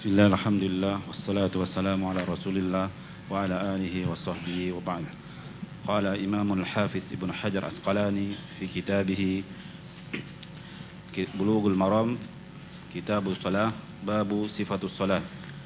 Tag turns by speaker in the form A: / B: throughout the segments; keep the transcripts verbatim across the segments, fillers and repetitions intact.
A: Bismillah, alhamdulillah, wassalatu wassalamu ala rasulillah wa ala alihi wa sahbihi wa ba'd. Qala Imamul Hafiz Ibn Hajar Asqalani fi kitabih Bulughul Maram, Kitabus Salah, Babu Sifatus Salah.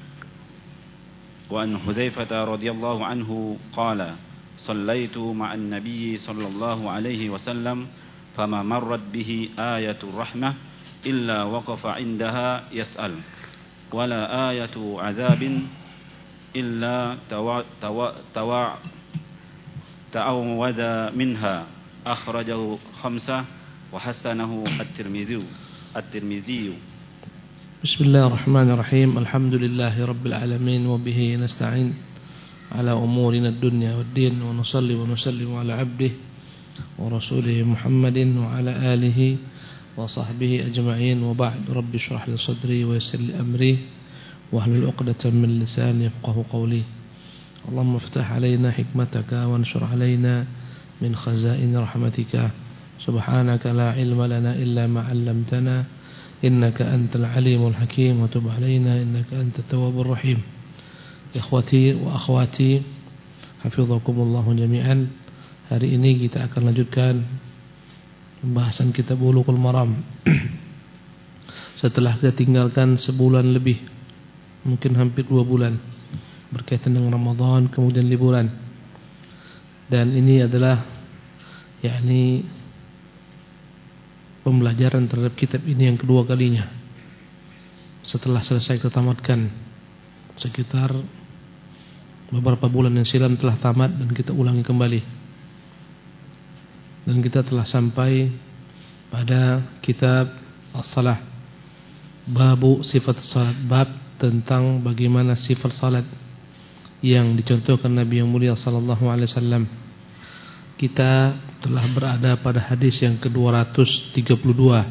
A: Wa an Hudzaifah radhiyallahu anhu qala Sallaitu ma'an Nabi sallallahu alaihi wasallam fama marrat bihi ayatul rahmah illa waqafa indaha yas'al wala ayatu azabin illa tawa tawa tawa ta'awwada minha akhrajahu khamsah wa hasanahu at-Tirmidzi at-Tirmidzi.
B: Bismillahirrahmanirrahim. Alhamdulillahi rabbil alamin wa bihi nasta'in ala umurina ad-dunya wad-din wa nusalli wa nusallimu ala abdihi wa rasulihi Muhammadin wa ala alihi wa sahbihi ajma'in wa ba'd. Rabbi shrah li sadri wa yassir li amri wa hlul 'uqdatam min lisani yafqahu qawli. Allahumma iftah 'alaina hikmataka wa anshur 'alaina min khazain rahmatika. Subhanaka la ilma lana illa ma 'allamtana innaka antal alimul hakim wa tub 'alaina innaka antat tawwabur rahim. Ikhwati wa akhwati, hafizakumullah jami'an. Hari ini kita akan lanjutkan pembahasan kitab Bulughul Maram. Setelah kita tinggalkan sebulan lebih, mungkin hampir dua bulan, berkaitan dengan Ramadan kemudian liburan. Dan ini adalah yakni pembelajaran terhadap kitab ini yang kedua kalinya. Setelah selesai kita tamatkan sekitar beberapa bulan yang silam telah tamat dan kita ulangi kembali. Dan kita telah sampai pada kitab As-Salah, Babu Sifat Salat, bab tentang bagaimana sifat salat yang dicontohkan Nabi yang mulia sallallahu alaihi wasallam. Kita telah berada pada hadis yang ke dua ratus tiga puluh dua.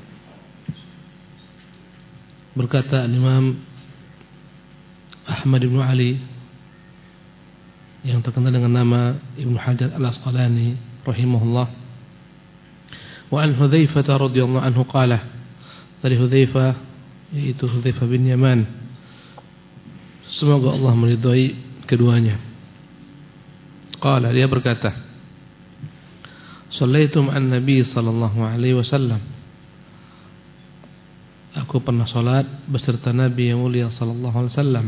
B: Berkata Imam Ahmad bin Ali yang terkenal dengan nama Ibn Hajar Al-Asqalani rahimahullah, wa an Hudzaifah radhiyallahu anhu qala, dari Hudzaifah, yaitu Hudzaifah bin Yaman, semoga Allah meridhai keduanya. Qala, dia berkata, Shallaitu ma'an Nabi sallallahu alaihi wasallam, aku pernah salat beserta Nabi yang mulia sallallahu alaihi wasallam.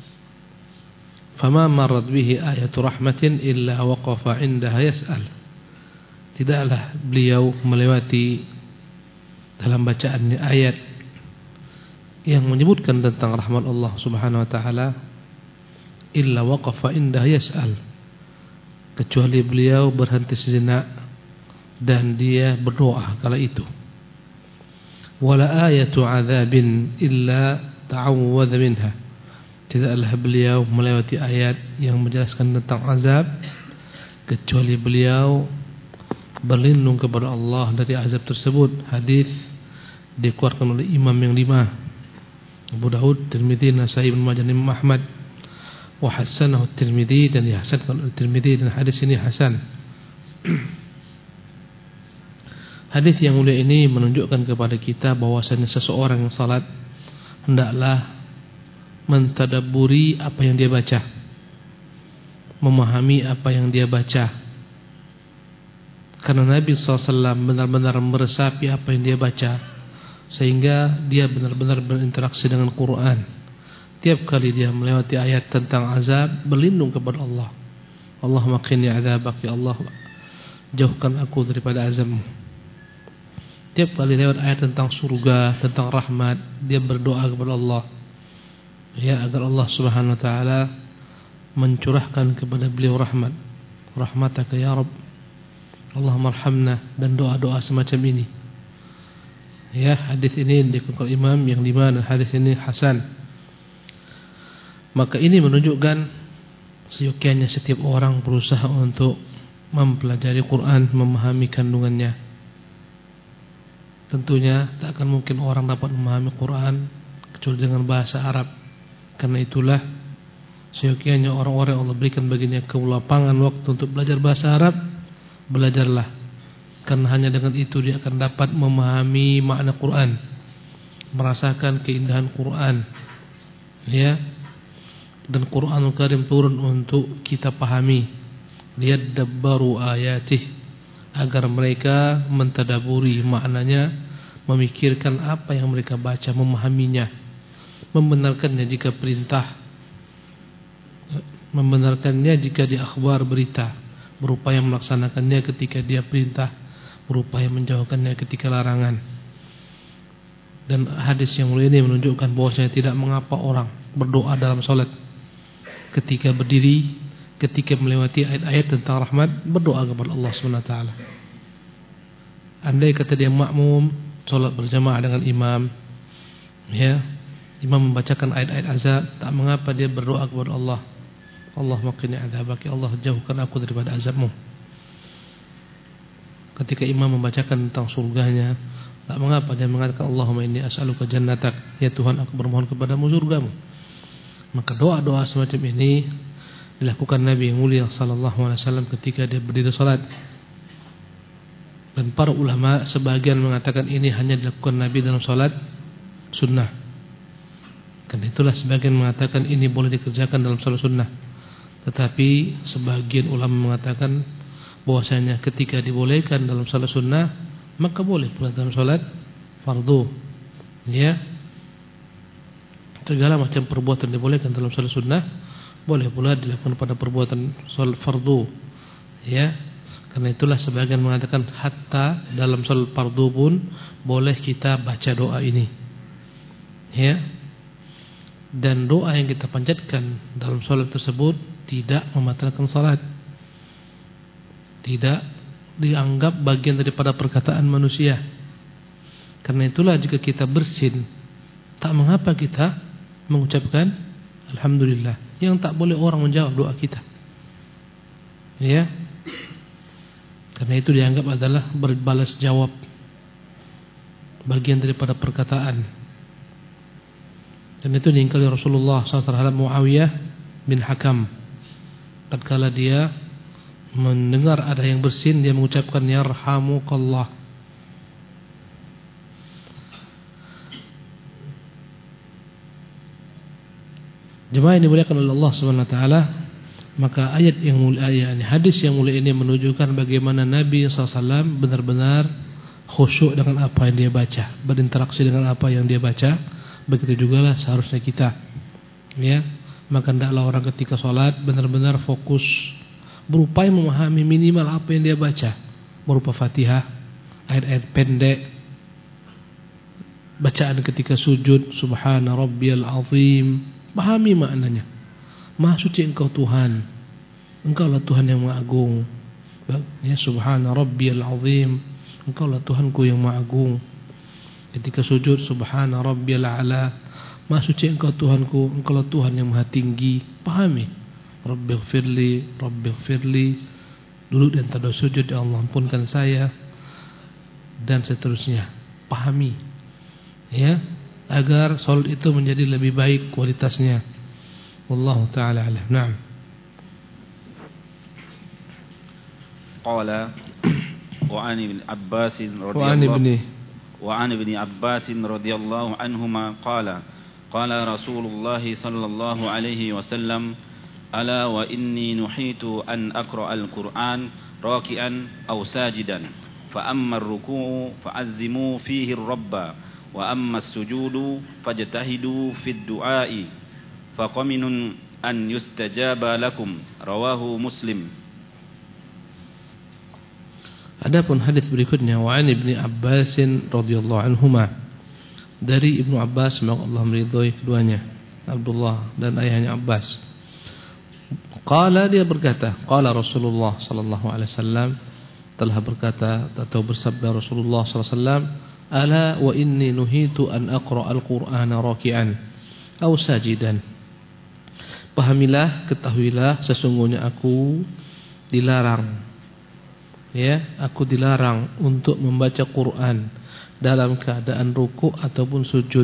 B: Fama marrat bihi ayatu rahmatin illa waqafa indaha yas'al. Tidaklah beliau melewati dalam bacaannya ayat yang menyebutkan tentang rahmat Allah Subhanahu wa taala illa waqafa indaha yas'al, kecuali beliau berhenti sejenak dan dia berdoa kala itu. Wala ayatu adzabin illa ta'awwadha minha. Tidaklah beliau melewati ayat yang menjelaskan tentang azab kecuali beliau berlindung kepada Allah dari azab tersebut. Hadis dikeluarkan oleh imam yang lima, Abu Daud, Tirmidzi, Nasai, Ibnu Majah, Imam Ahmad, wa hasanahu Tirmidzi, dan dihasankan oleh Tirmidzi, dan hadis ini hasan. Hadis yang mulia ini menunjukkan kepada kita bahwasanya seseorang yang salat hendaklah mentadabburi apa yang dia baca, memahami apa yang dia baca. Karena Nabi sallallahu alaihi wasallam benar-benar meresapi apa yang dia baca, sehingga dia benar-benar berinteraksi dengan Quran. Tiap kali dia melewati ayat tentang azab, berlindung kepada Allah. Allahumma qini adzabak, ya Allah, jauhkan aku daripada azabmu. Tiap kali lewat ayat tentang surga, tentang rahmat, dia berdoa kepada Allah, ya, agar Allah Subhanahu wa taala mencurahkan kepada beliau rahmat. Rahmataka ya Rabb, Allahumma arhamna, dan doa-doa semacam ini. Ya, hadis ini dikeluarkan imam yang lima dan hadis ini hasan. Maka ini menunjukkan seyogyanya setiap orang berusaha untuk mempelajari Quran, memahami kandungannya. Tentunya tak akan mungkin orang dapat memahami Quran kecuali dengan bahasa Arab. Karena itulah seyogyanya orang-orang yang Allah berikan baginya kelapangan waktu untuk belajar bahasa Arab, belajarlah. Karena hanya dengan itu dia akan dapat memahami makna Quran, merasakan keindahan Quran, Ya. Dan Qur'anul Karim turun untuk kita pahami, liyadabbaru ayatih, agar mereka mentadaburi maknanya, memikirkan apa yang mereka baca, memahaminya, membenarkannya jika perintah, membenarkannya jika dia akhbar berita, berupaya melaksanakannya ketika dia perintah, berupaya menjauhkannya ketika larangan. Dan hadis yang mulia ini menunjukkan bahwasanya tidak mengapa orang berdoa dalam salat, ketika berdiri, ketika melewati ayat-ayat tentang rahmat, berdoa kepada Allah subhanahu wa taala. Andai kata dia makmum salat berjamaah dengan imam, ya, imam membacakan ayat-ayat azab, tak mengapa dia berdoa kepada Allah, Allahumma qini adzabak, ya Allah jauhkan aku daripada azabmu. Ketika imam membacakan tentang surganya, tak mengapa dia mengatakan Allahumma inni as'aluka jannatak, ya Tuhan aku bermohon kepadamu surgamu. Maka doa-doa semacam ini dilakukan Nabi yang mulia sallallahu alaihi wasallam ketika dia berdiri salat. Dan para ulama sebagian mengatakan ini hanya dilakukan Nabi dalam salat sunnah. Karena itulah sebagian mengatakan ini boleh dikerjakan dalam salat sunnah. Tetapi sebagian ulama mengatakan bahwasanya ketika dibolehkan dalam salat sunnah, maka boleh pula dalam salat fardu. Ya. Segala macam perbuatan dibolehkan dalam salat sunnah, boleh pula dilakukan pada perbuatan salat fardu. Ya. Karena itulah sebagian mengatakan hatta dalam salat fardu pun boleh kita baca doa ini. Ya. Dan doa yang kita panjatkan dalam salat tersebut tidak membatalkan salat, tidak dianggap bagian daripada perkataan manusia. Karena itulah jika kita bersin, tak mengapa kita mengucapkan alhamdulillah. Yang tak boleh orang menjawab doa kita. Ya. Karena itu dianggap adalah berbalas jawab, bagian daripada perkataan. Dan itu diingkari Rasulullah sallallahu alaihi wasallam terhadap Muawiyah bin Hakam. Tatkala dia mendengar ada yang bersin, dia mengucapkan yarhamukallah. Jemaah yang dimuliakan oleh Allah Subhanahu wa taala, maka ayat yang mulia ini, hadis yang mulia ini menunjukkan bagaimana Nabi sallallahu alaihi wasallam benar-benar khusyuk dengan apa yang dia baca, berinteraksi dengan apa yang dia baca. Begitu juga lah seharusnya kita. Ya, maka hendaklah orang ketika salat benar-benar fokus, berupaya memahami minimal apa yang dia baca, berupa Fatihah, ayat-ayat pendek, bacaan ketika sujud, subhana rabbiyal azim, pahami maknanya. Maha suci engkau Tuhan, engkaulah Tuhan yang maha agung. Ya, subhana rabbiyal azim, engkaulah Tuhanku yang maha agung. Ketika sujud, subhana rabbiyal a'la, maha suci engkau Tuhanku, engkaulah Tuhan yang maha tinggi. Pahami. Rabbighfirli, Rabbighfirli, duduk dan tanda sujud, ya Allah ampunkan saya, dan seterusnya. Pahami, ya, agar salat itu menjadi lebih baik kualitasnya. Wallahu ta'ala alam. Naam.
A: Qala wa an ibn Abbas
B: wa an ibn
A: wa an ibn Abbas radhiyallahu anhuma qala qala Rasulullah sallallahu alaihi wasallam ala wa inni nuhitu an aqra al-Qur'an raki'an aw sajidan fa amma ar-ruku'u fa'azzimu fihi ar-rabba wa amma as-sujudu fajtahidu fi ad-du'a'i faqaminun an yustajaba lakum rawahu Muslim.
B: Adapun hadis berikutnya, wa an ibni Abbas radhiyallahu anhuma, dari Ibnu Abbas, semoga Allah meridhai keduanya, Abdullah dan ayahnya Abbas. Qala, dia berkata, qala Rasulullah sallallahu alaihi wasallam, telah berkata atau bersabda Rasulullah sallallahu alaihi wasallam, ala wa inni nuhitu an aqra al-Qur'ana raki'an aw sajidan. Pahamilah, ketahuilah, sesungguhnya aku dilarang, ya, aku dilarang untuk membaca Quran dalam keadaan ruku' ataupun sujud.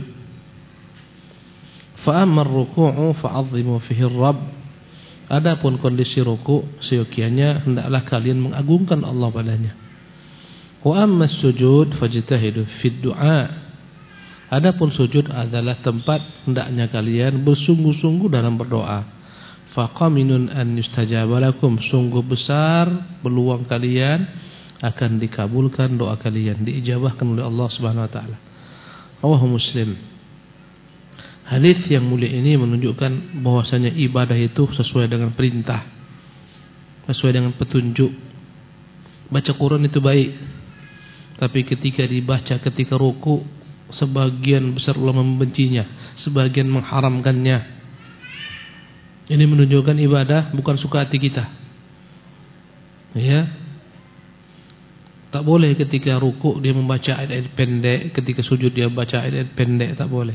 B: Fa amma ar-ruku'u fa'azzimu fihi ar-rabb. Adapun kondisi ruku', seyogianya hendaklah kalian mengagungkan Allah padanya. Wa amma as-sujud fajtahidu fid du'a. Adapun sujud adalah tempat hendaknya kalian bersungguh-sungguh dalam berdoa. Faqaminun an yustajaba lakum, sungguh besar peluang kalian akan dikabulkan doa kalian, diijabahkan oleh Allah Subhanahu wa taala. Rawahu Muslim. Hadis yang mulia ini menunjukkan bahwasanya ibadah itu sesuai dengan perintah, sesuai dengan petunjuk. Baca Quran itu baik, tapi ketika dibaca ketika ruku, sebagian besar ulama membencinya, sebagian mengharamkannya. Ini menunjukkan ibadah bukan suka hati kita. Ya. Tak boleh ketika ruku dia membaca ayat-ayat pendek, ketika sujud dia baca ayat-ayat pendek, tak boleh.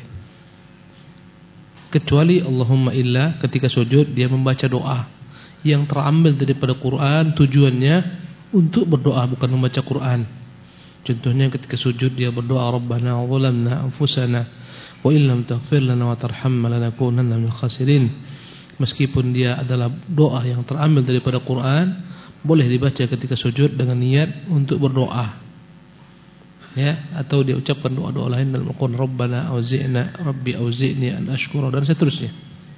B: Kecuali Allahumma illa ketika sujud dia membaca doa yang terambil daripada Quran, tujuannya untuk berdoa bukan membaca Quran. Contohnya ketika sujud dia berdoa, Rabbana zalamna anfusana wa illam taghfir lana wa tarhamna lanakunanna minal khasirin. Meskipun dia adalah doa yang terambil daripada Quran, boleh dibaca ketika sujud dengan niat untuk berdoa. Ya, atau dia ucapkan doa-doa lain dalam Al-Qur'an, Rabbana auzi'na rabbi auzi'ni an ashkura, dan seterusnya.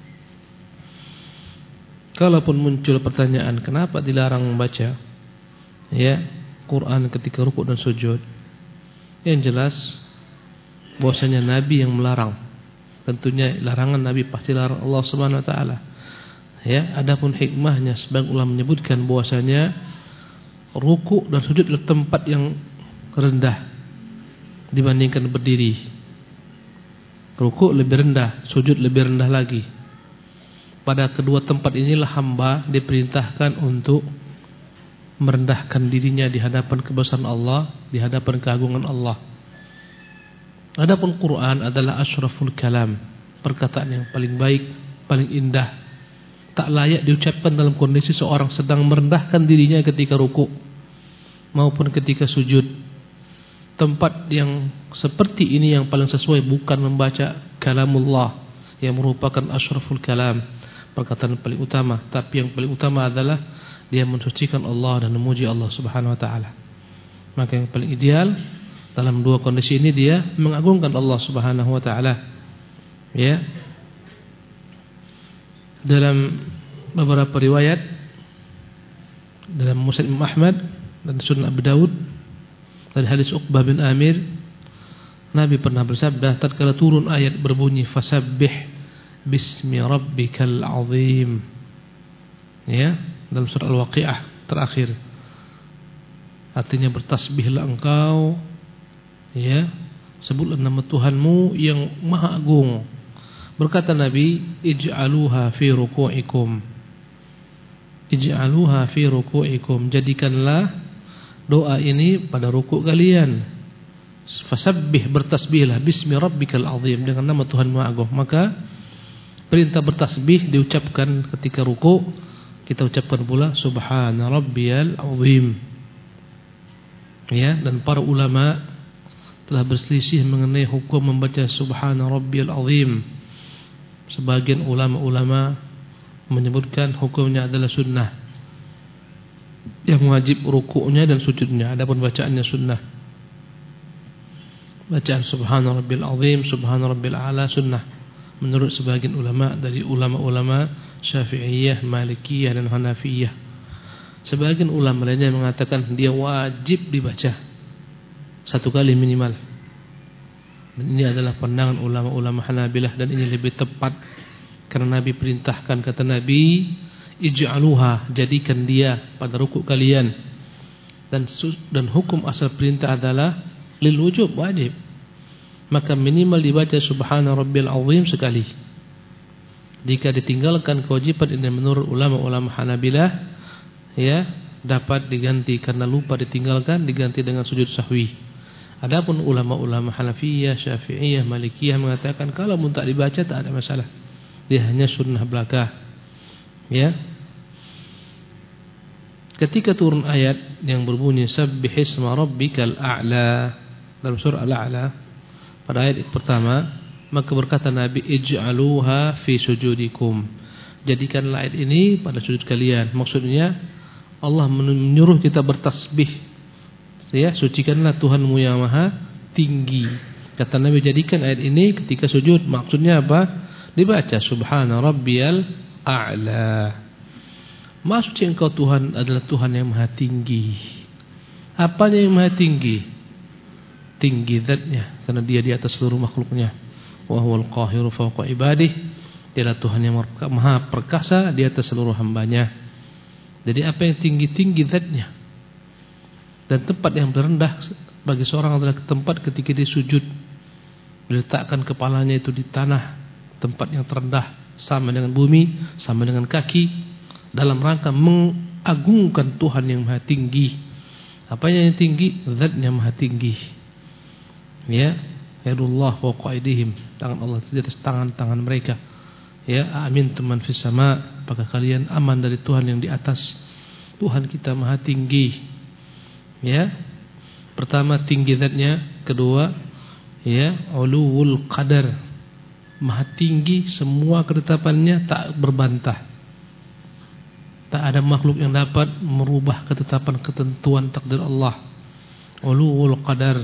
B: Kalaupun muncul pertanyaan kenapa dilarang membaca ya Quran ketika rukuk dan sujud, yang jelas bahwasanya Nabi yang melarang. Tentunya larangan Nabi pasti larang Allah Subhanahu wa taala. Ya, adapun hikmahnya sebagian ulama menyebutkan bahwasanya rukuk dan sujud adalah tempat yang rendah dibandingkan berdiri. Rukuk lebih rendah, sujud lebih rendah lagi. Pada kedua tempat inilah hamba diperintahkan untuk merendahkan dirinya di hadapan kebesaran Allah, di hadapan keagungan Allah. Adapun Quran adalah asyraful kalam, perkataan yang paling baik, paling indah. Tak layak diucapkan dalam kondisi seorang sedang merendahkan dirinya ketika rukuk maupun ketika sujud. Tempat yang seperti ini yang paling sesuai bukan membaca kalamullah yang merupakan asyraful kalam, perkataan paling utama, tapi yang paling utama adalah dia mensucikan Allah dan memuji Allah Subhanahu wa taala. Maka yang paling ideal dalam dua kondisi ini dia mengagungkan Allah Subhanahu wa taala. Ya. Dalam beberapa riwayat dalam Musnad Imam Ahmad dan Sunan Abu Daud dari hadis Uqbah bin Amir, Nabi pernah bersabda tatkala turun ayat berbunyi fasabbih bismi rabbikal azim. Ya, dalam surah Al-Waqiah terakhir. Artinya bertasbihlah engkau, ya, sebutlah nama Tuhanmu yang maha agung. Berkata Nabi, ij'aluha fi ruku'ikum. Ij'aluha fi ruku'ikum, jadikanlah doa ini pada rukuk kalian. Fasabbih, bertasbihlah bismi rabbikal azim, dengan nama Tuhan maha agung. Maka perintah bertasbih diucapkan ketika rukuk. Kita ucapkan pula subhana rabbiyal azim. Ya, dan para ulama telah berselisih mengenai hukum membaca subhana rabbiyal azim. Sebagian ulama-ulama menyebutkan hukumnya adalah sunnah, yang wajib rukuknya dan sujudnya, adapun bacaannya sunnah. Bacaan subhana rabbiyal azim, subhana rabbiyal a'la sunnah menurut sebagian ulama dari ulama-ulama Syafi'iyah, Malikiyah dan Hanafiyah. Sebagian ulama lainnya mengatakan dia wajib dibaca satu kali minimal. Dan ini adalah pandangan ulama-ulama Hanabilah, dan ini lebih tepat karena Nabi perintahkan, kata Nabi, ij'aluha, jadikan dia pada rukuk kalian. Dan dan hukum asal perintah adalah lil wujub, wajib. Maka minimal dibaca subhana rabbiyal azim sekali. Jika ditinggalkan kewajiban ini menurut ulama-ulama Hanabilah, ya, dapat diganti karena lupa ditinggalkan, diganti dengan sujud sahwi. Adapun ulama-ulama Hanafiyah, Syafi'iyah, Malikiyah mengatakan kalau pun tak dibaca tak ada masalah. Dia hanya sunnah belaka. Ya. Ketika turun ayat yang berbunyi sabbihisma rabbikal a'la dalam surah Al-A'la pada ayat pertama, maka berkata Nabi, ij'aluha fi sujudikum, jadikanlah ayat ini pada sujud kalian. Maksudnya Allah menyuruh kita bertasbih, ya, sucikanlah Tuhanmu yang maha tinggi. Kata Nabi, jadikan ayat ini ketika sujud. Maksudnya apa? Dibaca subhana rabbiyal a'la. Maksudnya engkau Tuhan adalah Tuhan yang maha tinggi. Apanya yang maha tinggi? Tinggi zatnya, karena dia di atas seluruh makhluknya. Wa huwal qahiru fawqa ibadih. Dialah Tuhan yang maha perkasa di atas seluruh hambanya. Jadi apa yang tinggi-tinggi zatnya. Dan tempat yang terendah bagi seorang adalah tempat ketika dia sujud, diletakkan kepalanya itu di tanah, tempat yang terendah, sama dengan bumi, sama dengan kaki, dalam rangka mengagungkan Tuhan yang maha tinggi. Apa yang tinggi? Zatnya maha tinggi. Ya, yadullah fawqa aydihim, tangan Allah di atas tangan-tangan mereka. Ya, amin teman fis sama, apakah kalian aman dari Tuhan yang di atas? Tuhan kita maha tinggi. Ya, pertama tinggi zatnya, kedua ya uluwul qadar, maha tinggi, semua ketetapannya tak berbantah. Tak ada makhluk yang dapat merubah ketetapan ketentuan takdir Allah. Uluwul qadar.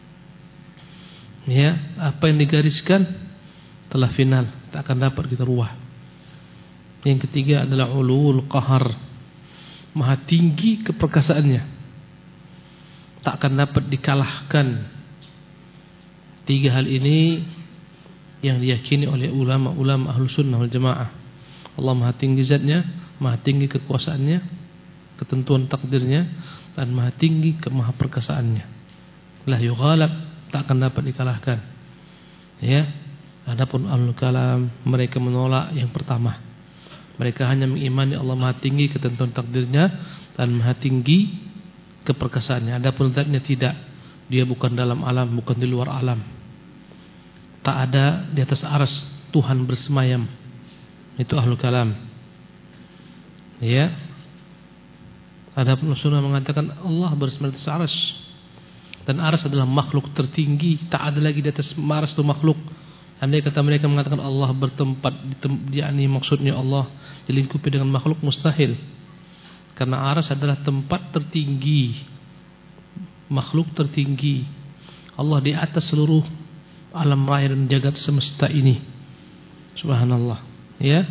B: Ya, apa yang digariskan telah final, tak akan dapat kita rubah. Yang ketiga adalah uluwul qahar, maha tinggi keperkasaannya, tak akan dapat dikalahkan. Tiga hal ini yang diyakini oleh ulama-ulama ahlus sunnah wal jamaah. Allah maha tinggi zatnya, maha tinggi kekuasaannya, ketentuan takdirnya, dan maha tinggi kemaha perkasaannya. La yughalab, tak akan dapat dikalahkan. Ya, adapun ahlul kalam, mereka menolak yang pertama. Mereka hanya mengimani Allah maha tinggi ketentuan takdirnya dan maha tinggi keperkasaannya. Adapun zatnya tidak. Dia bukan dalam alam, bukan di luar alam. Tak ada di atas arsy Tuhan bersemayam. Itu ahlul kalam. Ya. Adapun sunnah mengatakan Allah bersemayam di atas arsy. Dan arsy adalah makhluk tertinggi, tak ada lagi di atas arsy itu makhluk. Andai kata mereka mengatakan Allah bertempat di yakni maksudnya Allah dilingkupi dengan makhluk, mustahil. Karena arsy adalah tempat tertinggi, makhluk tertinggi. Allah di atas seluruh alam raya dan jagat semesta ini. Subhanallah. Ya.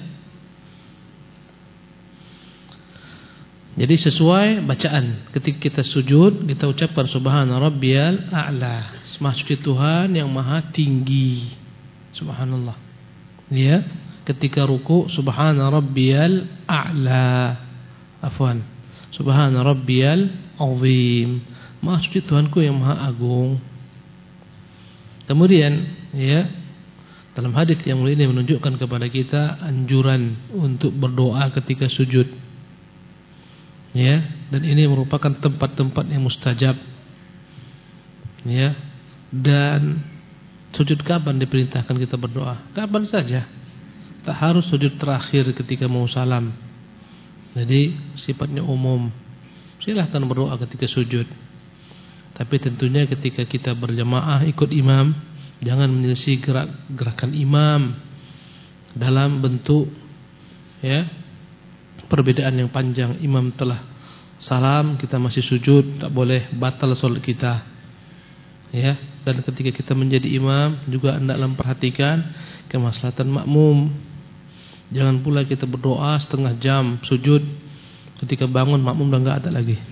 B: Jadi sesuai bacaan, ketika kita sujud kita ucapkan subhana rabbiyal a'la, maksudnya Tuhan yang maha tinggi. Subhanallah. Ya, ketika ruku subhana rabbiyal a'la. Afwan. Subhana rabbiyal azim, maksudnya Tuhanku yang maha agung. Kemudian ya, dalam hadis yang mulia ini menunjukkan kepada kita anjuran untuk berdoa ketika sujud. Ya, dan ini merupakan tempat-tempat yang mustajab. Ya, dan sujud kapan diperintahkan kita berdoa? Kapan saja. Tak harus sujud terakhir ketika mau salam. Jadi sifatnya umum. Silahkan berdoa ketika sujud. Tapi tentunya ketika kita berjamaah ikut imam, jangan menyelisih gerak gerakan imam dalam bentuk ya perbedaan yang panjang. Imam telah salam, kita masih sujud, tak boleh, batal salat kita. Ya, dan ketika kita menjadi imam juga hendaklah memperhatikan kemaslahatan makmum. Jangan pula kita berdoa setengah jam sujud, ketika bangun makmum dah enggak ada lagi.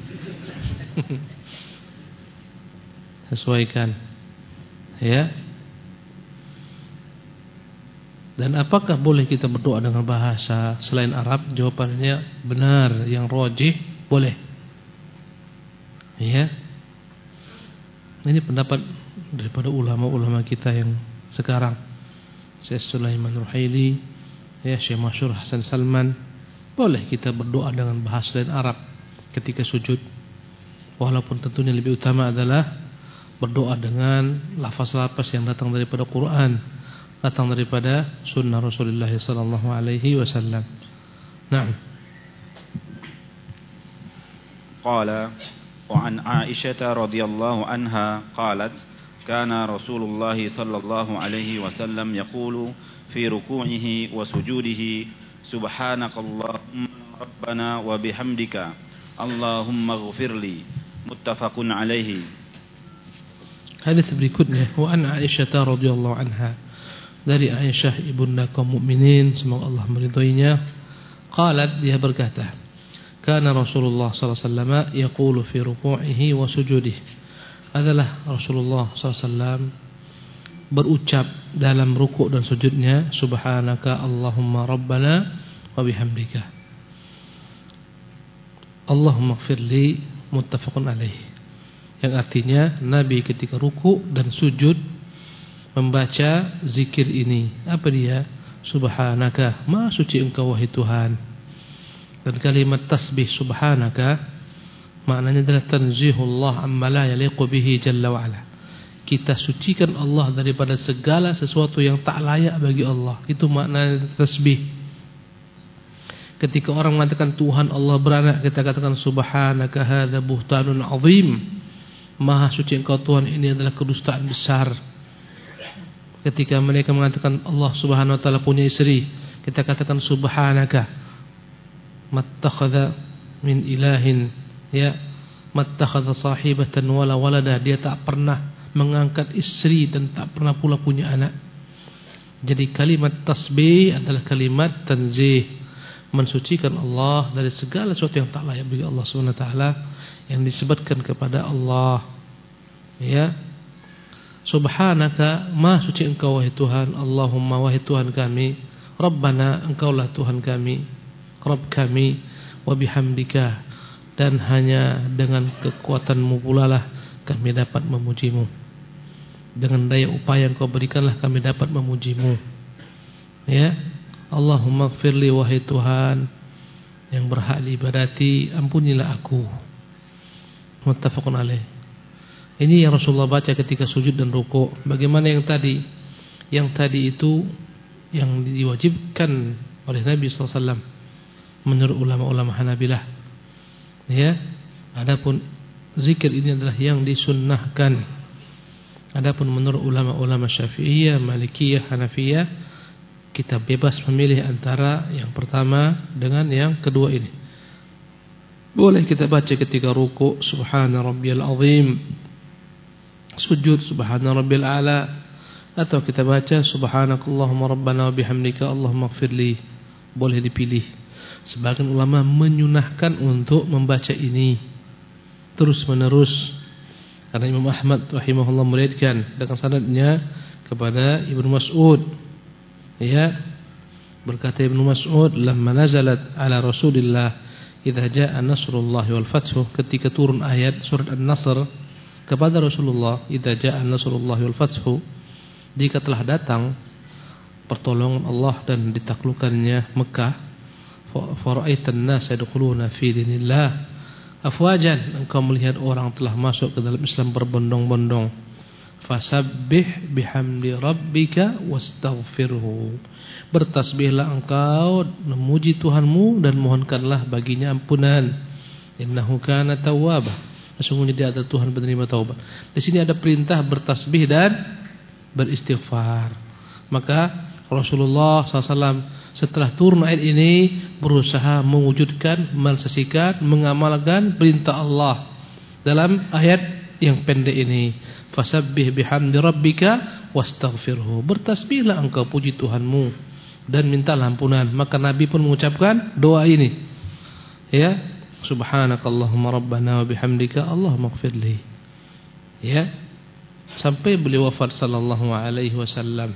B: Sesuaikan. Ya. Dan apakah boleh kita berdoa dengan bahasa selain Arab? Jawabannya benar, yang rajih boleh. Ya. Ini pendapat daripada ulama-ulama kita yang sekarang. Syekh Sulaiman Ruhaili, ya, Syekh Masyhur Hasan Salman. Boleh kita berdoa dengan bahasa selain Arab ketika sujud. Walaupun tentunya lebih utama adalah berdoa dengan lafaz-lafaz yang datang daripada Quran, datang daripada sunnah Rasulullah sallallahu alaihi wasallam. Naam.
A: Qala wa an Aisyah radhiyallahu anha qalat kana Rasulullah sallallahu alaihi wasallam yaqulu fi ruku'ihi wa sujudihi subhanakallahumma rabbana wa bihamdika Allahumma ighfirli. Muttafaqun alaihi.
B: Hadis berikutnya, wa an Aisyah radhiyallahu anha, dari Aisyah ibunda kaum mukminin semoga Allah meridhoinya, qalat, dia berkata, kana Rasulullah sallallahu alaihi wasallam yaqulu fi ruku'ihi wa sujudihi, adalah Rasulullah sallallahu alaihi wasallam berucap dalam rukuk dan sujudnya, subhanaka Allahumma rabbana wa bihamdika Allahumma ighfirli, muttafaqun alaih. Yang artinya Nabi ketika rukuk dan sujud membaca zikir ini. Apa dia? Subhanaka, maha suci engkau wahai Tuhan. Dan kalimat tasbih subhanaka maknanya adalah tanzihullah amma la yaliqu bihi jalla wa ala. Kita sucikan Allah daripada segala sesuatu yang tak layak bagi Allah. Itu makna tasbih. Ketika orang mengatakan Tuhan Allah beranak, kita katakan subhanaka hadza buhtanun azim. Maha suci engkau Tuhan, ini adalah kedustaan besar. Ketika mereka mengatakan Allah Subhanahu wa taala punya istri, kita katakan subhanaka mattakhadha min ilahin, ya, mattakhadha sahibatan wala walada. Dia tak pernah mengangkat istri dan tak pernah pula punya anak. Jadi kalimat tasbih adalah kalimat tanzih, mensucikan Allah dari segala sesuatu yang tak layak bagi Allah Subhanahu wa taala, yang disebutkan kepada Allah, ya. Subhanaka, maha suci engkau wahai Tuhan, Allahumma wahai Tuhan kami, Rabbana, engkaulah Tuhan kami, Rabb kami, wa bihamdika, dan hanya dengan kekuatanmu pula lah kami dapat memujimu. Dengan daya upaya yang kau berikanlah kami dapat memujimu. Ya, Allahumma ighfirli, wahai Tuhan yang berhak diibadati, ampunilah aku. Muttafaqun alaih. Ini yang Rasulullah baca ketika sujud dan rukuk. Bagaimana yang tadi? Yang tadi itu yang diwajibkan oleh Nabi sallallahu alaihi wasallam menurut ulama-ulama Hanabilah. Ya, adapun zikir ini adalah yang disunnahkan. Adapun menurut ulama-ulama Syafi'iyah, Malikiyah, Hanafiyah, kita bebas memilih antara yang pertama dengan yang kedua ini. Boleh kita baca ketika rukuk subhana rabbiyal azim, sujud subhana rabbil a'la, atau kita baca subhanakallahumma rabbana wa bihamdika Allahumma ighfirli. Boleh dipilih. Sebagian ulama menyunahkan untuk membaca ini terus menerus, karena Imam Ahmad rahimahullah meriwayatkan dengan sanadnya kepada Ibnu Mas'ud, ya, berkata Ibnu Mas'ud, lamma nazalat ala Rasulillah idza jaa nasrullahi wal fathu, ketika turun ayat surat An-Nasr kepada Rasulullah, idza jaa nasrullahi wal fathu, jika telah datang pertolongan Allah dan ditaklukkannya Mekah, fa ra'aitan nas yadkhuluna fi dinillah afwajan, engkau melihat orang telah masuk ke dalam Islam berbondong-bondong, fasabbih bihamdi rabbika wastaghfirhu, bertasbihlah engkau memuji Tuhanmu dan mohonkanlah baginya ampunan, innahu kana tawwaba, sesungguhnya dia adalah Tuhan penerima taubat. Di sini ada perintah bertasbih dan beristighfar. Maka Rasulullah sallallahu alaihi wasallam setelah turun ayat ini berusaha mewujudkan, mensesikan, mengamalkan perintah Allah dalam ayat yang pendek ini. Fasabbih bihamdi rabbika wastaghfirhu, bertasbihlah engkau puji Tuhanmu dan mintalah ampunan. Maka Nabi pun mengucapkan doa ini, ya, subhanakallahumma rabbana wa bihamdika Allahumma ighfirli, ya, sampai beliau wafat sallallahu alaihi wasallam.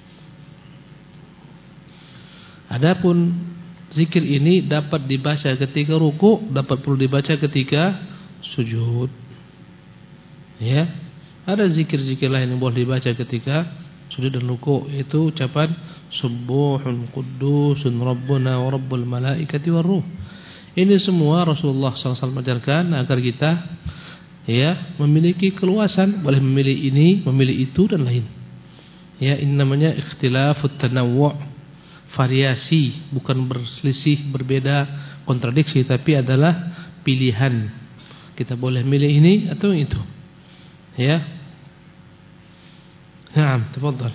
B: Adapun zikir ini dapat dibaca ketika rukuk, dapat perlu dibaca ketika sujud. Ya, ada zikir-zikir lain yang boleh dibaca ketika sujud dan rukuk, yaitu ucapan subuhun qudusun rabbuna wa rabbul malaikati war ruh. Ini semua Rasulullah sallallahu alaihi wasallam ajarkan agar kita, ya, memiliki keluasan, boleh memilih ini, memilih itu dan lain. Ya, ini namanya ikhtilafut tanawwu', variasi, bukan berselisih, berbeda, kontradiksi, tapi adalah pilihan. Kita boleh milih ini atau itu. Ya. Naam, tafadhal.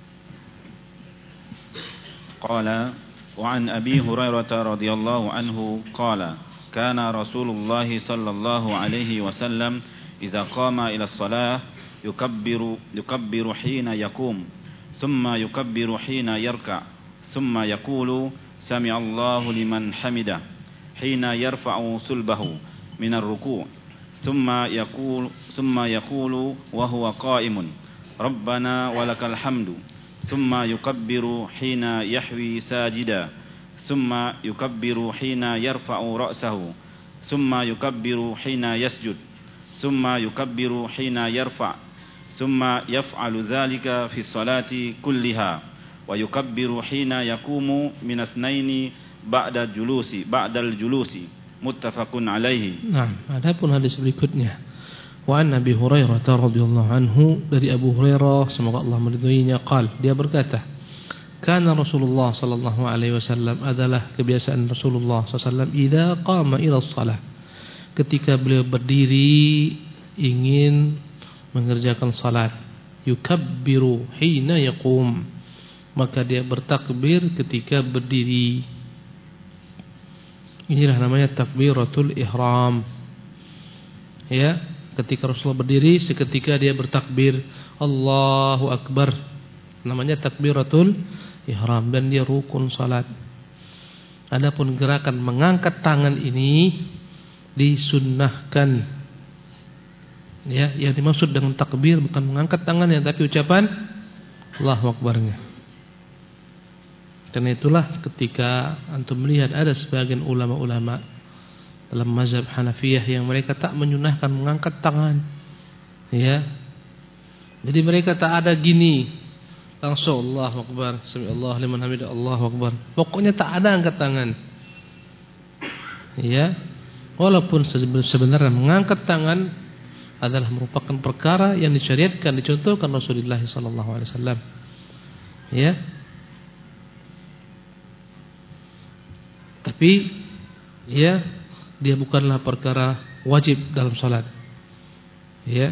A: Qala wa an Abi Hurairah radhiyallahu anhu qala kana Rasulullah sallallahu alaihi wasallam idza qama ila as-salah يكبر يكبر حين يقوم ثم يكبر حين يركع ثم يقول سمع الله لمن حمده حين يرفع صلبه من الركوع ثم يقول ثم يقول وهو قائم ربنا ولك الحمد ثم يكبر حين يحوي ساجدا ثم يكبر حين يرفع رأسه ثم يكبر حين يسجد ثم يكبر حين يرفع ثم يفعل ذلك في الصلاة كلها ويكبر حين يقوم من اثنين بعد الجلوس بعد الجلوس متفق عليه.
B: Nah, adapun hadis berikutnya, wa an Abi Hurairah radhiyallahu anhu, dari Abu Hurairah semoga Allah meridhoinya, qal, dia berkata, kana Rasulullah sallallahu alaihi wasallam, adalah kebiasaan Rasulullah sallallahu alaihi wasallam, idza qama ila shalah, ketika beliau berdiri ingin mengerjakan salat, yukabbiru hina yaqum, maka dia bertakbir ketika berdiri. Inilah namanya takbiratul ihram. Ya, ketika Rasulullah berdiri, seketika dia bertakbir Allahu Akbar, namanya takbiratul ihram, dan dia rukun salat. Adapun gerakan mengangkat tangan ini disunnahkan. Ya, yang dimaksud dengan takbir bukan mengangkat tangannya, tapi ucapan Allahu Akbarnya. Karena itulah ketika antum melihat ada sebagian ulama-ulama dalam mazhab Hanafiyah yang mereka tak menyunahkan mengangkat tangan, ya. Jadi mereka tak ada gini langsung Allahu Akbar, sami Allahu liman hamidah, Allahu Akbar. Pokoknya tak ada angkat tangan. Ya. Walaupun sebenarnya mengangkat tangan adalah merupakan perkara yang disyariatkan, dicontohkan Rasulullah sallallahu alaihi wasallam. Ya. Tapi ya, dia bukanlah perkara wajib dalam salat. Ya.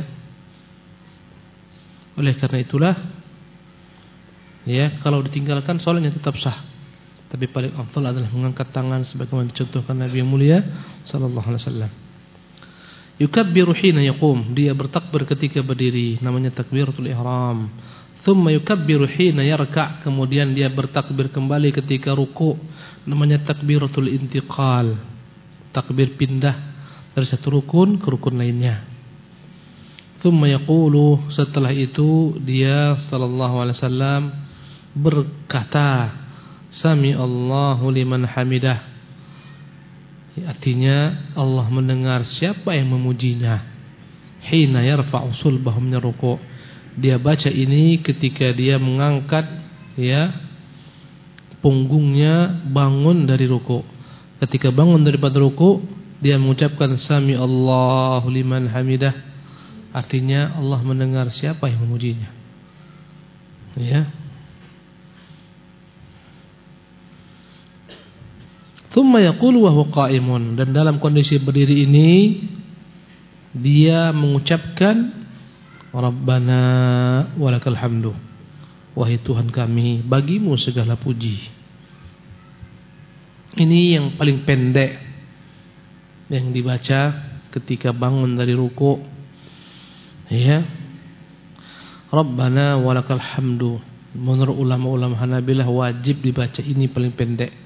B: Oleh karena itulah, ya, kalau ditinggalkan salatnya tetap sah. Tapi paling afdal adalah mengangkat tangan sebagaimana dicontohkan Nabi yang mulia sallallahu alaihi wasallam. Yukabbiru hina yaqum, dia bertakbir ketika berdiri, namanya takbiratul ihram. Thumma yukabbiru hina yarka', kemudian dia bertakbir kembali ketika ruku', namanya takbiratul intiqal, takbir pindah dari satu rukun ke rukun lainnya. Thumma yaqulu, setelah itu dia sallallahu alaihi wasallam berkata, sami Allahu liman hamidah, artinya Allah mendengar siapa yang memujinya. Hina yarfa'u sulbahu min ruku', dia baca ini ketika dia mengangkat, ya, punggungnya bangun dari ruku'. Ketika bangun daripada ruku', dia mengucapkan sami Allahu liman hamidah, artinya Allah mendengar siapa yang memujinya. Ya. Thumma yaqulu wa huwa qa'imun, dan dalam kondisi berdiri ini dia mengucapkan Rabbana walakal hamdu, wahai Tuhan kami, bagimu segala puji. Ini yang paling pendek yang dibaca ketika bangun dari ruku', ya. Rabbana walakal hamdu, menurut ulama-ulama Hanabilah wajib dibaca ini paling pendek.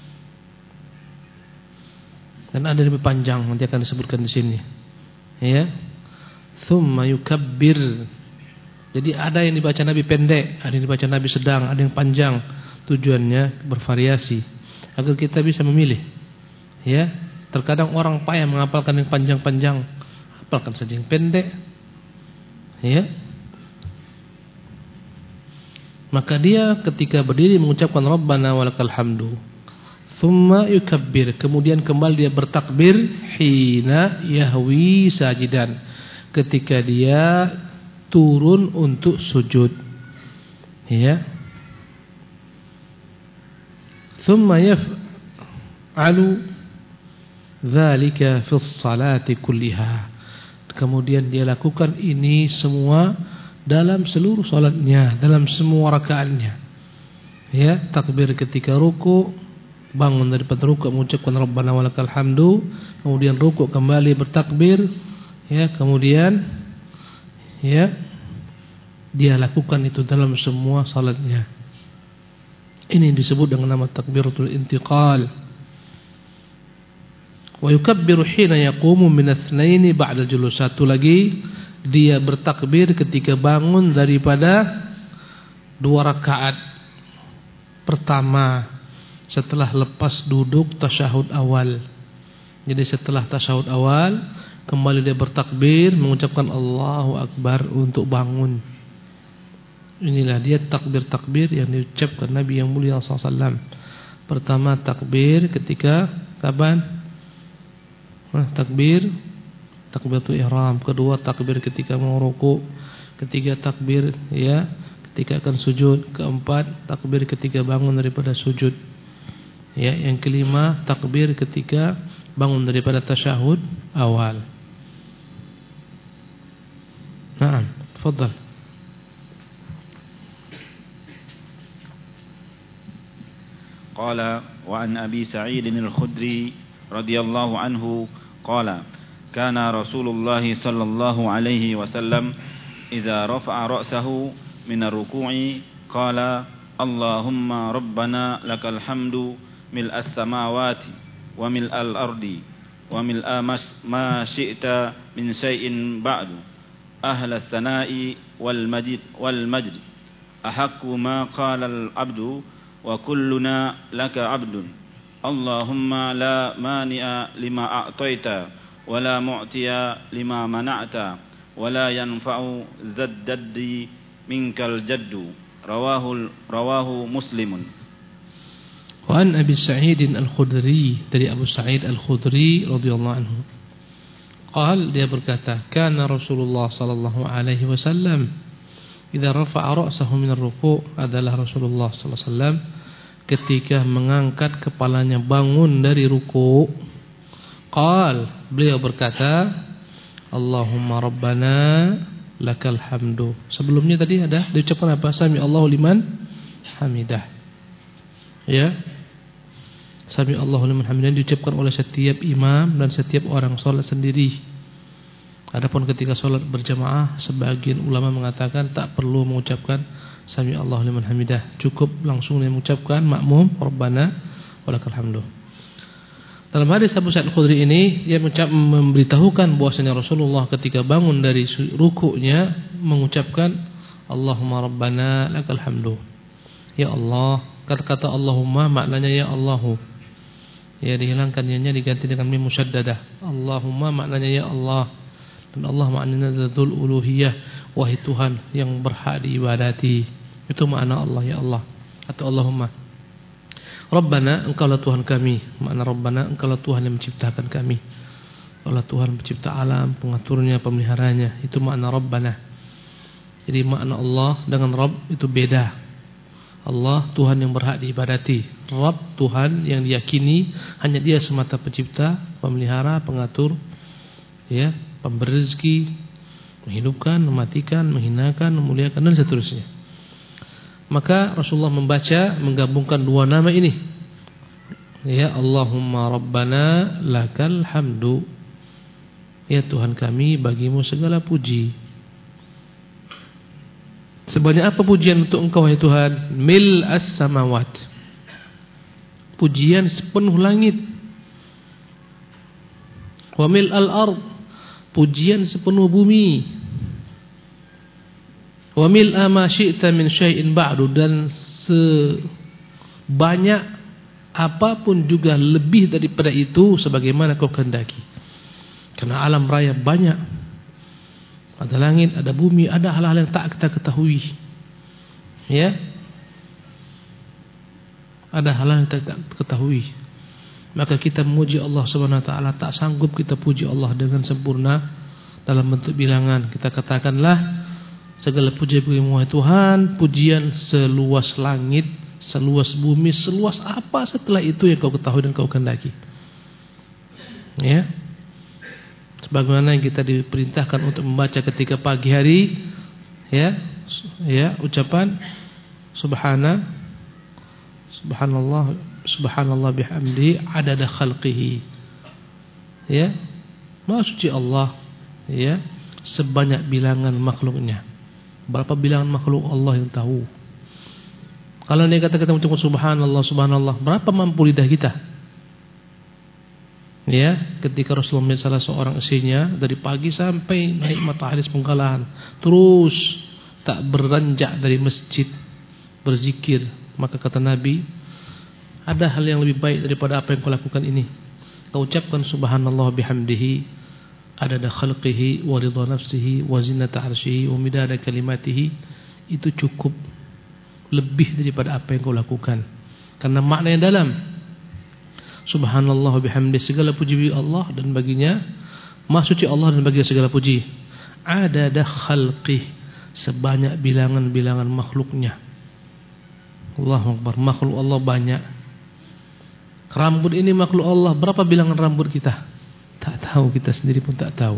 B: Dan ada lebih panjang, nanti akan disebutkan di sini. Ya. Thumma yukabbir. Jadi ada yang dibaca Nabi pendek, ada yang dibaca Nabi sedang, ada yang panjang. Tujuannya bervariasi agar kita bisa memilih. Ya. Terkadang orang payah menghafalkan yang panjang-panjang, hafalkan saja yang pendek. Ya. Maka dia ketika berdiri mengucapkan Rabbana walakal hamdu. Thumma yukabbir, kemudian kembali dia bertakbir hina yahwi sajidan, ketika dia turun untuk sujud. Ya. Thumma yaf'alu dzalika fi sholati kulliha, kemudian dia lakukan ini semua dalam seluruh salatnya, dalam semua rakaatnya. Ya, takbir ketika ruku', bangun daripada rukuk mengucapkan Rabbana walakal hamdu, kemudian rukuk kembali bertakbir, ya, kemudian ya dia lakukan itu dalam semua salatnya. Ini disebut dengan nama takbiratul intiqal. Wa yukabbiru hina yaqumu min ats-tsnaini ba'da julus. Satu lagi, dia bertakbir ketika bangun daripada dua rakaat pertama setelah lepas duduk tasyahud awal. Jadi setelah tasyahud awal kembali dia bertakbir mengucapkan Allahu Akbar untuk bangun. Inilah dia takbir-takbir yang diucapkan Nabi yang mulia sallallahu alaihi wasallam. Pertama takbir ketika kapan? Nah, takbir takbiratul ihram. Kedua takbir ketika mau rukuk. Ketiga takbir ya ketika akan sujud. Keempat takbir ketika bangun daripada sujud. Ya, yang kelima takbir ketika bangun daripada tasyahud awal. Naam, tafadhal.
A: Qala wa an Abi Sa'id al-Khudri radhiyallahu anhu qala kana Rasulullah sallallahu alaihi wasallam idza rafa'a ra'sahu min ar-ruku'i qala Allahumma rabbana lakal hamdu mil as-samawati wa mil al-ardi wa mil ma syi'ta min syai'in ba'du ahla as-sana'i wal majid wal majd ahaqqu ma qala al-'abdu wa kulluna laka 'abdun Allahumma la mani'a lima a'taita wa la mu'tiya lima mana'ta wa la yanfa'u zaddaddi minkal jaddu rawahu rawahu Muslimun.
B: Wa an Abi Sa'id al-Khudri, dari Abu Sa'id al-Khudri radhiyallahu anhu. Qal, dia berkata, kana Rasulullah sallallahu alaihi wasallam idza rafa'a ra'sahu min ar-ruku', adalah Rasulullah sallallahu alaihi wasallam ketika mengangkat kepalanya bangun dari ruku'. Qal, beliau berkata, Allahumma rabbana lakal hamdu. Sebelumnya tadi ada diucapkan apa? Sami Allahu liman hamidah. Ya. Sami Allahu liman hamidah diucapkan oleh setiap imam dan setiap orang salat sendiri. Adapun ketika salat berjamaah, sebagian ulama mengatakan tak perlu mengucapkan Sami Allahu liman hamidah, cukup langsung dia mengucapkan makmum Rabbana walakal hamdu. Dalam hadis Abu Sa'id Al-Khudri ini, dia mengucap, memberitahukan bahwasanya Rasulullah ketika bangun dari rukuknya mengucapkan Allahumma Rabbana lakal hamdu. Ya Allah, kata-kata Allahumma maknanya ya Allahu. Ya, dihilangkan ya-nya diganti dengan mim musyaddadah. Allahumma maknanya ya Allah. Dan Allah maknanya Dzul Uluhiyah, wahai Tuhan yang berhak diibadati. Itu makna Allah ya Allah atau Allahumma. Rabbana, engkaulah Tuhan kami. Makna Rabbana, engkaulah Tuhan yang menciptakan kami. Engkaulah Tuhan pencipta alam, pengaturnya, pemeliharanya. Itu makna Rabbana. Jadi makna Allah dengan Rabb itu beda. Allah Tuhan yang berhak diibadati. Rabb Tuhan yang diyakini hanya Dia semata pencipta, pemelihara, pengatur, ya, pemberi rezeki, menghidupkan, mematikan, menghinakan, memuliakan dan seterusnya. Maka Rasulullah membaca menggabungkan dua nama ini. Ya Allahumma Rabbana lakal hamdu. Ya Tuhan kami, bagimu segala puji. Sebanyak apa pujian untuk Engkau ya Tuhan? Mil as-samawat, pujian sepenuh langit. Wa mil al-ard, pujian sepenuh bumi. Wa mil ma syi'ta min syai'in ba'du, dan sebanyak apapun juga lebih daripada itu sebagaimana Kau kehendaki. Karena alam raya banyak. Ada langit, ada bumi, ada hal-hal yang tak kita ketahui. Ya. Ada hal-hal yang tak kita ketahui. Maka kita memuji Allah Subhanahu wa taala, tak sanggup kita puji Allah dengan sempurna dalam bentuk bilangan. Kita katakanlah segala puji bagimu wahai Tuhan, pujian seluas langit, seluas bumi, seluas apa setelah itu yang Kau ketahui dan Kau kehendaki. Ya. Sebagaimana yang kita diperintahkan untuk membaca ketika pagi hari, ya, ya, ucapan subhana subhanallah subhanallah bihamdi adada khalqihi. Ya. Maha suci Allah, ya, sebanyak bilangan makhluknya. Berapa bilangan makhluk Allah yang tahu? Kalau dia kata kita mengucapkan subhanallah, subhanallah, berapa mampu lidah kita? Ya, ketika Rasulullah salah seorang istrinya dari pagi sampai naik matahari penggalahan, terus tak beranjak dari masjid berzikir, maka kata Nabi, ada hal yang lebih baik daripada apa yang kau lakukan ini. Kau ucapkan subhanallah bihamdihi adada khalqihi wa ridha nafsihi wa zinata arsyihi wa midada kalimatihi. Itu cukup, lebih daripada apa yang kau lakukan. Karena makna yang dalam. Subhanallah bihamdihi, segala puji bagi Allah dan baginya, Maha suci Allah dan baginya segala puji. Adada khalqih, sebanyak bilangan-bilangan makhluknya. Allahu Akbar, makhluk Allah banyak. Rambut ini makhluk Allah, berapa bilangan rambut kita? Tak tahu, kita sendiri pun tak tahu.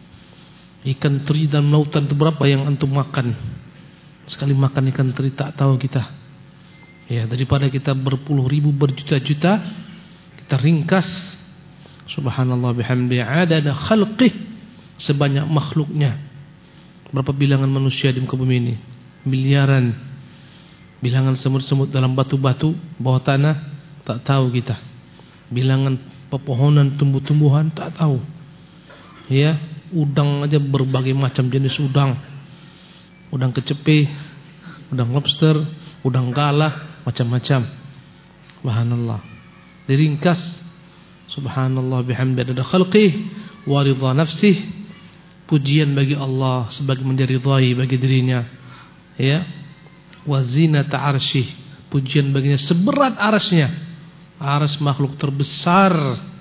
B: Ikan teri dalam lautan itu berapa yang antum makan? Sekali makan ikan teri tak tahu kita. Ya, daripada kita berpuluh ribu, berjuta-juta, kita ringkas. Subhanallah bihamdihi adada khalqih, sebanyak makhluknya. Berapa bilangan manusia di muka bumi ini? Miliaran. Bilangan semut-semut dalam batu-batu bawah tanah tak tahu kita. Bilangan pepohonan, tumbuh-tumbuhan tak tahu. Ya, udang aja berbagai macam jenis udang. Udang kecepe, udang lobster, udang galah, macam-macam. Subhanallah. Diringkas. Subhanallah bihamdihi adada khalqih wa ridha nafsih. Pujian bagi Allah sebagai mendiridhai bagi dirinya. Ya. Wa zinata arsyih. Pujian baginya seberat arasnya. Aras makhluk terbesar,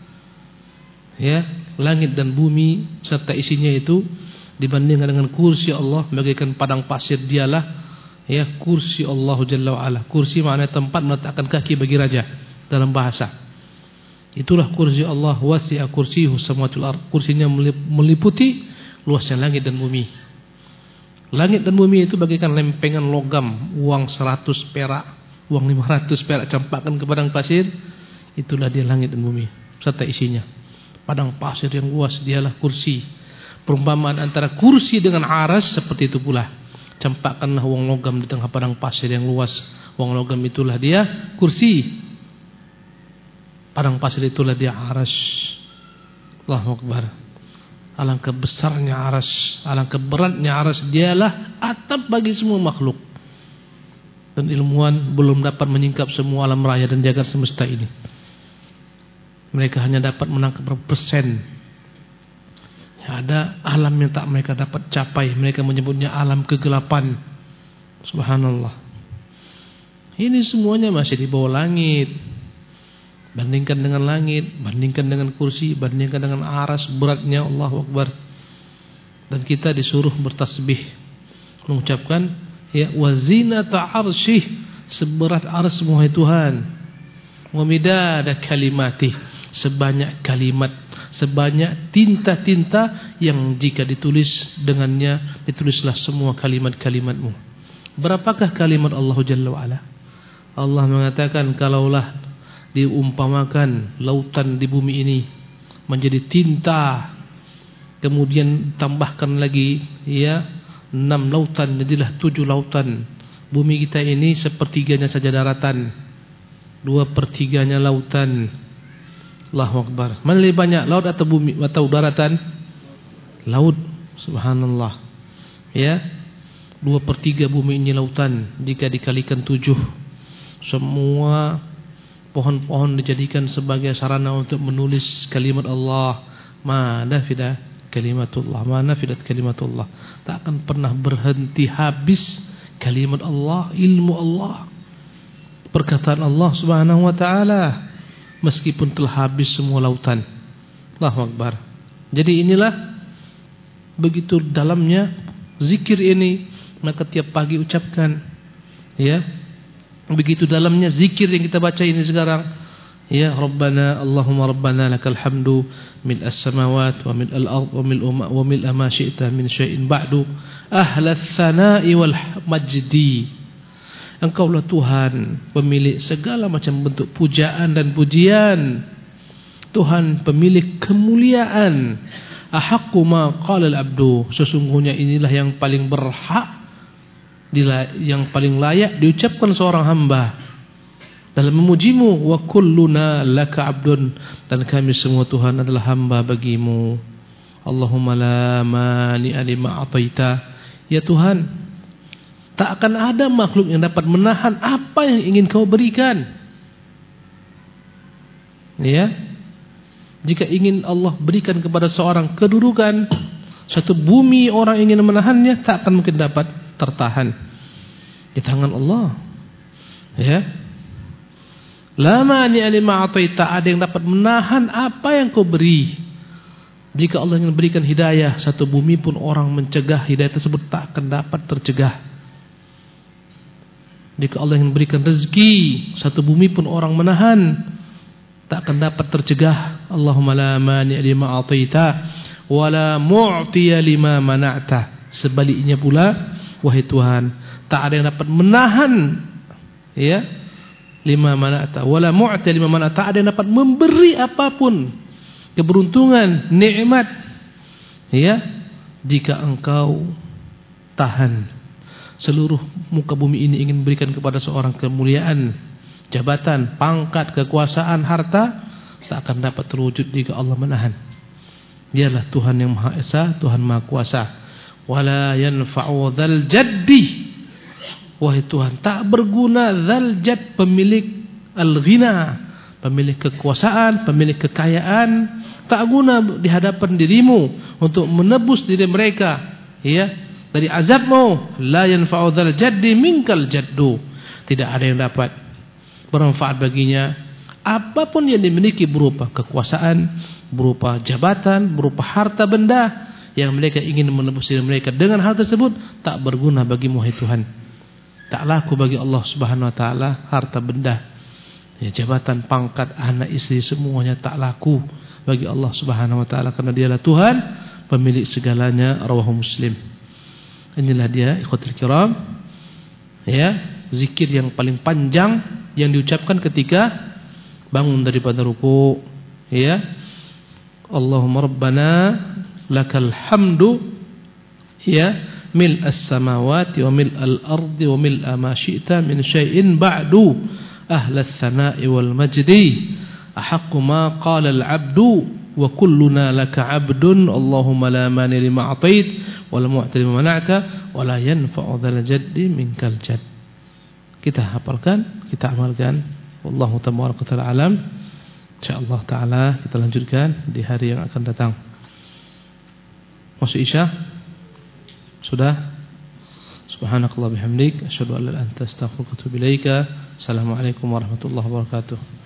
B: ya, langit dan bumi serta isinya itu dibandingkan dengan kursi Allah bagaikan padang pasir. Dialah, ya, kursi Allah Jalla wa Ala. Kursi maknanya tempat meletakkan kaki bagi raja dalam bahasa. Itulah kursi Allah. Wasi'a kursiyuhu samawati wal ardh. Kursinya meliputi luasnya langit dan bumi. Langit dan bumi itu bagaikan lempengan logam, uang seratus perak, uang lima ratus perak campakkan ke padang pasir. Itulah dia langit dan bumi serta isinya. Padang pasir yang luas, dialah kursi. Perumpamaan antara kursi dengan aras seperti itu pula. Campakkanlah uang logam di tengah padang pasir yang luas. Uang logam itulah dia kursi. Padang pasir itulah dia aras. Allahu Akbar. Alangkah besarnya aras, alangkah beratnya aras. Dialah atap bagi semua makhluk. Dan ilmuwan belum dapat menyingkap semua alam raya dan jagat semesta ini. Mereka hanya dapat menangkap berapa persen. Ya, ada alam yang tak mereka dapat capai. Mereka menyebutnya alam kegelapan. Subhanallah. Ini semuanya masih di bawah langit. Bandingkan dengan langit, bandingkan dengan kursi, bandingkan dengan aras, beratnya. Allahu Akbar. Dan kita disuruh bertasbih, mengucapkan, ya, wazinata arsyih, seberat aras wahai Tuhan. Wa midada kalimatih, sebanyak kalimat, sebanyak tinta-tinta yang jika ditulis dengannya ditulislah semua kalimat-kalimatmu. Berapakah kalimat Allah Jalla wa Ala? Allah mengatakan, kalaulah diumpamakan lautan di bumi ini menjadi tinta, kemudian tambahkan lagi, ya, enam lautan, jadilah tujuh lautan. Bumi kita ini sepertiganya saja daratan, dua pertiganya lautan. Allahu Akbar. Mana lebih banyak, laut atau bumi atau daratan? Laut. Subhanallah. Ya, dua pertiga bumi ini lautan. Jika dikalikan tujuh, semua pohon-pohon dijadikan sebagai sarana untuk menulis kalimat Allah. Ma nafidat kalimatullah, ma nafidat kalimatullah. Tak akan pernah berhenti habis kalimat Allah, ilmu Allah, perkataan Allah Subhanahu wa taala, meskipun telah habis semua lautan. Allahu Akbar. Jadi inilah begitu dalamnya zikir ini, maka tiap pagi ucapkan, ya. Begitu dalamnya zikir yang kita baca ini sekarang, ya, Rabbana Allahumma Rabbana lakal hamdu mil as-samawat wa mil al-ard wa mil wa mil ma syi'ta min syai'in ba'du ahlas tsana'i wal majdi. Engkaulah Tuhan pemilik segala macam bentuk pujaan dan pujian, Tuhan pemilik kemuliaan. Ahaqqu ma qala al-abdu, sesungguhnya inilah yang paling berhak yang paling layak diucapkan seorang hamba dalam memujimu. Wa kulluna laka abdun, dan kami semua Tuhan adalah hamba bagimu. Allahumma la mani'a lima ataita. Ya Tuhan, tak akan ada makhluk yang dapat menahan apa yang ingin kau berikan. Ya, jika ingin Allah berikan kepada seorang kedudukan, satu bumi orang ingin menahannya, tak akan mungkin dapat tertahan di tangan Allah. Ya, la mani'a lima ataita, ada yang dapat menahan apa yang kau beri. Jika Allah ingin berikan hidayah, satu bumi pun orang mencegah hidayah tersebut tak akan dapat tercegah. Jika Allah ingin berikan rezeki, satu bumi pun orang menahan, tak akan dapat tercegah. Allahumma la mani'a lima ataita wa la mu'tiya lima mana'ta. Sebaliknya pula, wahai Tuhan, tak ada yang dapat menahan, ya, lima mana'ta wa la mu'tiya lima mana'ta. Tak ada yang dapat memberi apapun, keberuntungan, nikmat, ya, jika engkau tahan. Seluruh muka bumi ini ingin berikan kepada seorang kemuliaan, jabatan, pangkat, kekuasaan, harta, tak akan dapat terwujud jika Allah menahan. Dialah Tuhan yang Maha Esa, Tuhan Maha Kuasa. Wala yanfa'u dzal jaddi, wahai Tuhan, tak berguna dzal jadd, pemilik al-ghina, pemilik kekuasaan, pemilik kekayaan, tak guna di hadapan dirimu untuk menebus diri mereka, ya, dari azabmu. La yanfa'u dzal jaddi minkal jaddu, tidak ada yang dapat bermanfaat baginya apapun yang dimiliki berupa kekuasaan, berupa jabatan, berupa harta benda yang mereka ingin menebus diri mereka. Dengan hal tersebut tak berguna bagimu, hai Tuhan. Tak laku bagi Allah Subhanahu wa taala harta benda, ya, jabatan, pangkat, anak, istri, semuanya tak laku bagi Allah Subhanahu wa taala, karena Dialah Tuhan pemilik segalanya. Rawahu Muslim. Inilah dia, ikhwatul kiram, ya, zikir yang paling panjang yang diucapkan ketika bangun daripada ruku, ya. Allahumma rabbana lakal hamdu, ya, mil as-samawati wa mil al-ardi wa mil ma syi'ta min syai'in ba'du ahlas sana'i wal majdi ahaqqu ma qala al-'abdu wa kulluna laka 'abdun. Allahumma la mani lima atait wa la mu'ti lima mana'ta wa la yanfa'u dzal jaddi minkal jadd. Kita hafalkan, kita amalkan. Wallahu ta'ala alam. Insyaallah taala kita lanjutkan di hari yang akan datang. Masuk Isya? Sudah? Subhanakallah bihamdik, asyhadu an la ilaha illa anta, astaghfiruka wa atubu ilaika. Assalamualaikum warahmatullahi wabarakatuh.